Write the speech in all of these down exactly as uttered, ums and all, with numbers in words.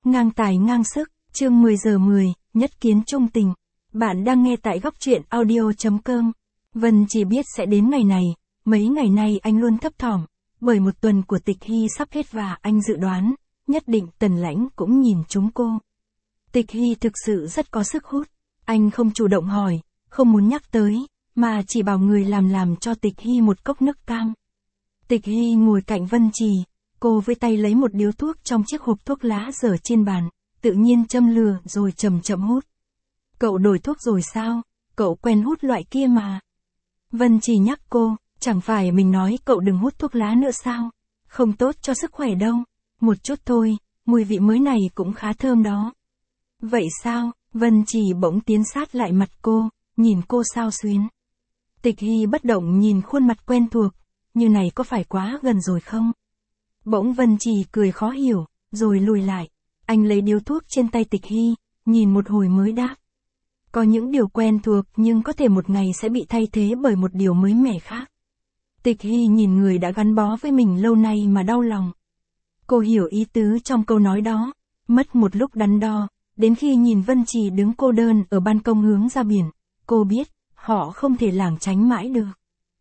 Ngang tài ngang sức, chương mười giờ mười, nhất kiến trung tình. Bạn đang nghe tại góc truyện audio chấm com. Vân chỉ biết sẽ đến ngày này, mấy ngày nay anh luôn thấp thỏm, bởi một tuần của Tịch Hy sắp hết và anh dự đoán, nhất định Tần Lãnh cũng nhìn trúng cô. Tịch Hy thực sự rất có sức hút, anh không chủ động hỏi, không muốn nhắc tới, mà chỉ bảo người làm làm cho Tịch Hy một cốc nước cam. Tịch Hy ngồi cạnh Vân Trì, cô với tay lấy một điếu thuốc trong chiếc hộp thuốc lá dở trên bàn, tự nhiên châm lửa rồi chậm chậm hút. Cậu đổi thuốc rồi sao? Cậu quen hút loại kia mà. Vân Trì nhắc cô, chẳng phải mình nói cậu đừng hút thuốc lá nữa sao? Không tốt cho sức khỏe đâu. Một chút thôi, mùi vị mới này cũng khá thơm đó. Vậy sao? Vân Trì bỗng tiến sát lại mặt cô, nhìn cô xao xuyến. Tịch Hy bất động nhìn khuôn mặt quen thuộc, như này có phải quá gần rồi không? Bỗng Vân Trì cười khó hiểu, rồi lùi lại. Anh lấy điếu thuốc trên tay Tịch Hy, nhìn một hồi mới đáp. Có những điều quen thuộc nhưng có thể một ngày sẽ bị thay thế bởi một điều mới mẻ khác. Tịch Hy nhìn người đã gắn bó với mình lâu nay mà đau lòng. Cô hiểu ý tứ trong câu nói đó, mất một lúc đắn đo, đến khi nhìn Vân Trì đứng cô đơn ở ban công hướng ra biển, cô biết, họ không thể lảng tránh mãi được.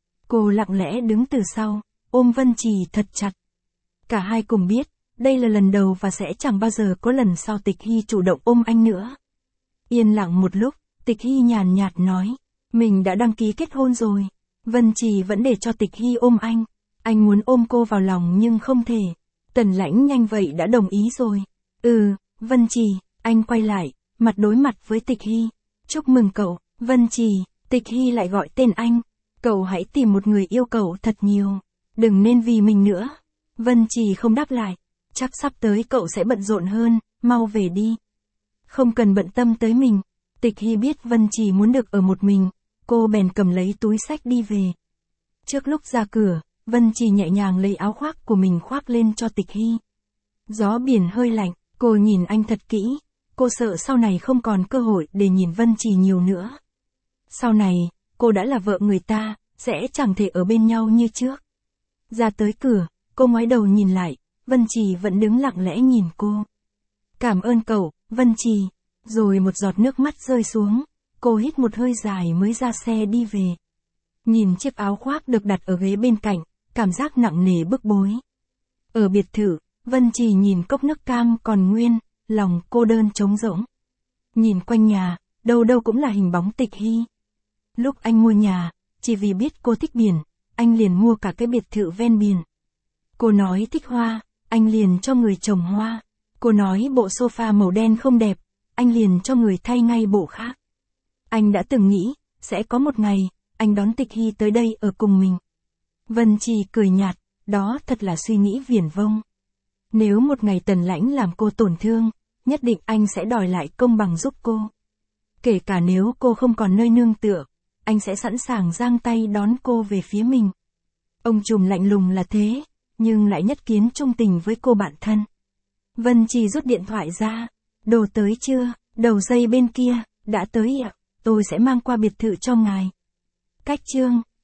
Cô lặng lẽ đứng từ sau, ôm Vân Trì thật chặt. Cả hai cùng biết, đây là lần đầu và sẽ chẳng bao giờ có lần sau Tịch Hy chủ động ôm anh nữa. Yên lặng một lúc, Tịch Hy nhàn nhạt nói, mình đã đăng ký kết hôn rồi. Vân Trì vẫn để cho Tịch Hy ôm anh. Anh muốn ôm cô vào lòng nhưng không thể. Tần Lãnh nhanh vậy đã đồng ý rồi. Ừ, Vân Trì, anh quay lại, mặt đối mặt với Tịch Hy. Chúc mừng cậu, Vân Trì. Tịch Hy lại gọi tên anh. Cậu hãy tìm một người yêu cậu thật nhiều. Đừng nên vì mình nữa. Vân Trì không đáp lại. Chắc sắp tới cậu sẽ bận rộn hơn, mau về đi. Không cần bận tâm tới mình. Tịch Hy biết Vân Trì muốn được ở một mình, cô bèn cầm lấy túi xách đi về. Trước lúc ra cửa, Vân Trì nhẹ nhàng lấy áo khoác của mình khoác lên cho Tịch Hy. Gió biển hơi lạnh, cô nhìn anh thật kỹ, cô sợ sau này không còn cơ hội để nhìn Vân Trì nhiều nữa. Sau này, cô đã là vợ người ta, sẽ chẳng thể ở bên nhau như trước. Ra tới cửa, cô ngoái đầu nhìn lại, Vân Trì vẫn đứng lặng lẽ nhìn cô. Cảm ơn cậu, Vân Trì. Rồi một giọt nước mắt rơi xuống, cô hít một hơi dài mới ra xe đi về. Nhìn chiếc áo khoác được đặt ở ghế bên cạnh, cảm giác nặng nề bức bối. Ở biệt thự, Vân Trì nhìn cốc nước cam còn nguyên, lòng cô đơn trống rỗng. Nhìn quanh nhà, đâu đâu cũng là hình bóng Tịch Hy. Lúc anh mua nhà, chỉ vì biết cô thích biển, anh liền mua cả cái biệt thự ven biển. Cô nói thích hoa, anh liền cho người trồng hoa. Cô nói bộ sofa màu đen không đẹp, anh liền cho người thay ngay bộ khác. Anh đã từng nghĩ, sẽ có một ngày, anh đón Tịch Hy tới đây ở cùng mình. Vân Trì cười nhạt, đó thật là suy nghĩ viển vông. Nếu một ngày Tần Lãnh làm cô tổn thương, nhất định anh sẽ đòi lại công bằng giúp cô. Kể cả nếu cô không còn nơi nương tựa, anh sẽ sẵn sàng giang tay đón cô về phía mình. Ông trùm lạnh lùng là thế, nhưng lại nhất kiến trung tình với cô bạn thân. Vân Trì rút điện thoại ra. Đồ tới chưa? Đầu dây bên kia, đã tới ạ. Tôi sẽ mang qua biệt thự cho ngài. Cách chương